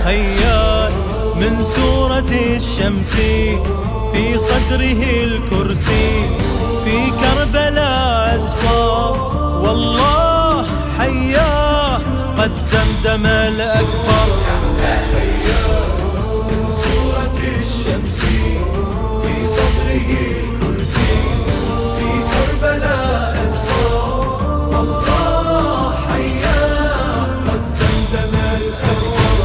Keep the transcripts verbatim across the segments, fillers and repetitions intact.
خيال من سورة الشمس في صدره الكرسي في كربلاء أسفار والله حياه قد دمدم الأكبر. من سورة الشمس في صدره الكرسي في كربلاء أسفار والله حياه قد دمدم الأكبر.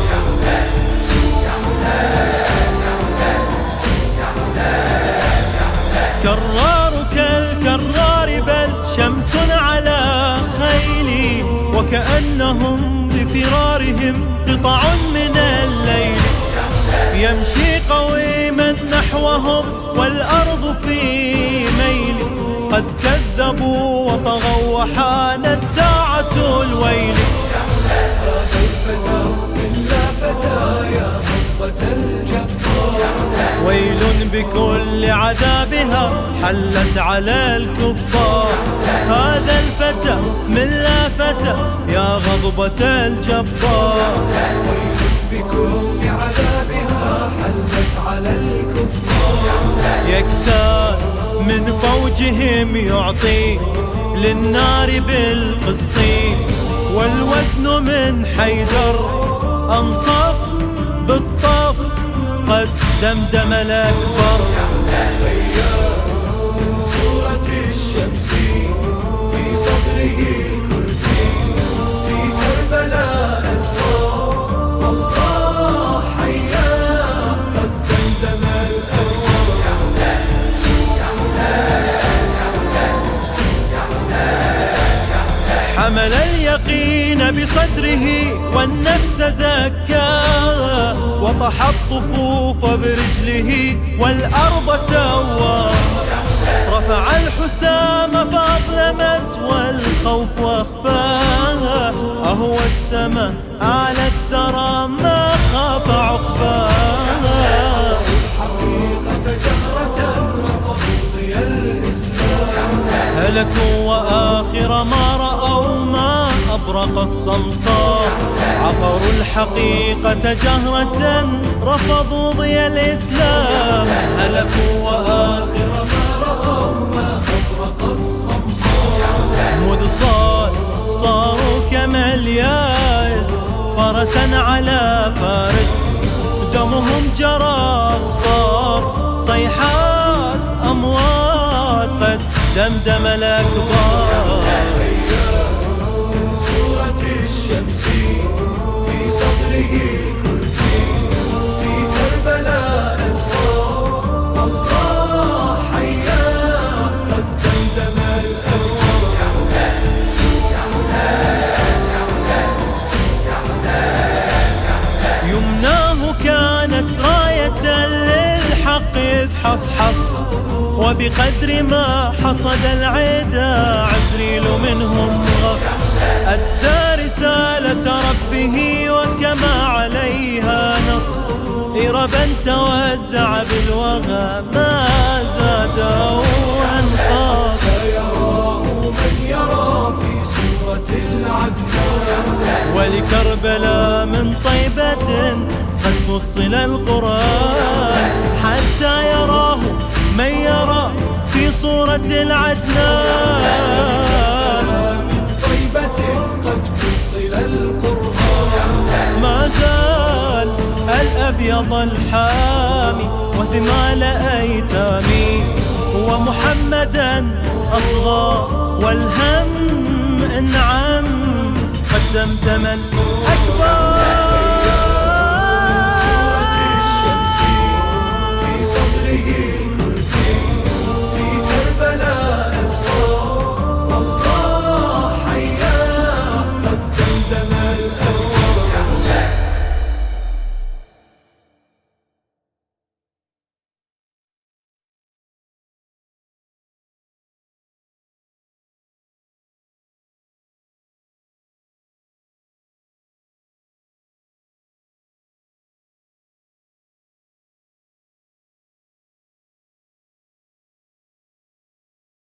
كرار كالكرار بل شمس على خيلي وكأنهم بفرارهم قطع من الليل. يمشي قويما نحوهم والأرض في ميل قد كذبوا وطغوا وحانت ساعة الويل. هذا الفتى من لا فتى يا غضبة الجبار ويل بكل عذابها حلت على الكفار. هذا الفتى من لا فتى يا غضبة الجبار. ويل بكل عذابها حلت على الكفار. يكتال من فوجهم يعطي للنار بالقسط والوزن من حيدر أنصف بالطف قد دمدم الأكبر. من سورة الشمس في صدره الكرسي في كربلاء أسفار والله حياه قد دمدم الأكبر. حمل اليقين بصدره والنفس زكاها وطح الطفوف برجله والأرض سوى. رفع الحسام فأظلمت والخوف أخفاها. أهوى السماء أعلى الثرى ما خاف عقباها. الحقيقة جهرة رفضوا ضياء الإسلام. هلكوا وآخر ما رأوا ما أبرق الصمصار. عقروا الحقيقة جهرة رفضوا ضياء الإسلام. هلكوا وآخر ما رأوا ما أبرق الصمصار. مذ صار صاروا كما الياس فرسا على فارس. دمهم جرى أصفار صيحات أموات قد دمدم الأكبار. من سورة الشمس في صدره الكرسي في كربلاء أسفار الله حياه قد دمدم الأكبر. يمناه كانت راية للحق إذ حصحص وبقدر ما حصد العدا عزريل منهم غص. أدى رسالة ربه وكما عليها نص. إربا توزع بالوغى ما زاد أو أنقص. سيراه من يرى في سورة العدنان. ولكربلاء من طيبة قد فصل القرآن حتى يراه من يرى في صورة العدنان. من طيبة قد فصل القرآن. ما زال الأبيض الحامي وثمال أيتامي ومحمدا أصغى والهم انعم قد دمدم الأكبر.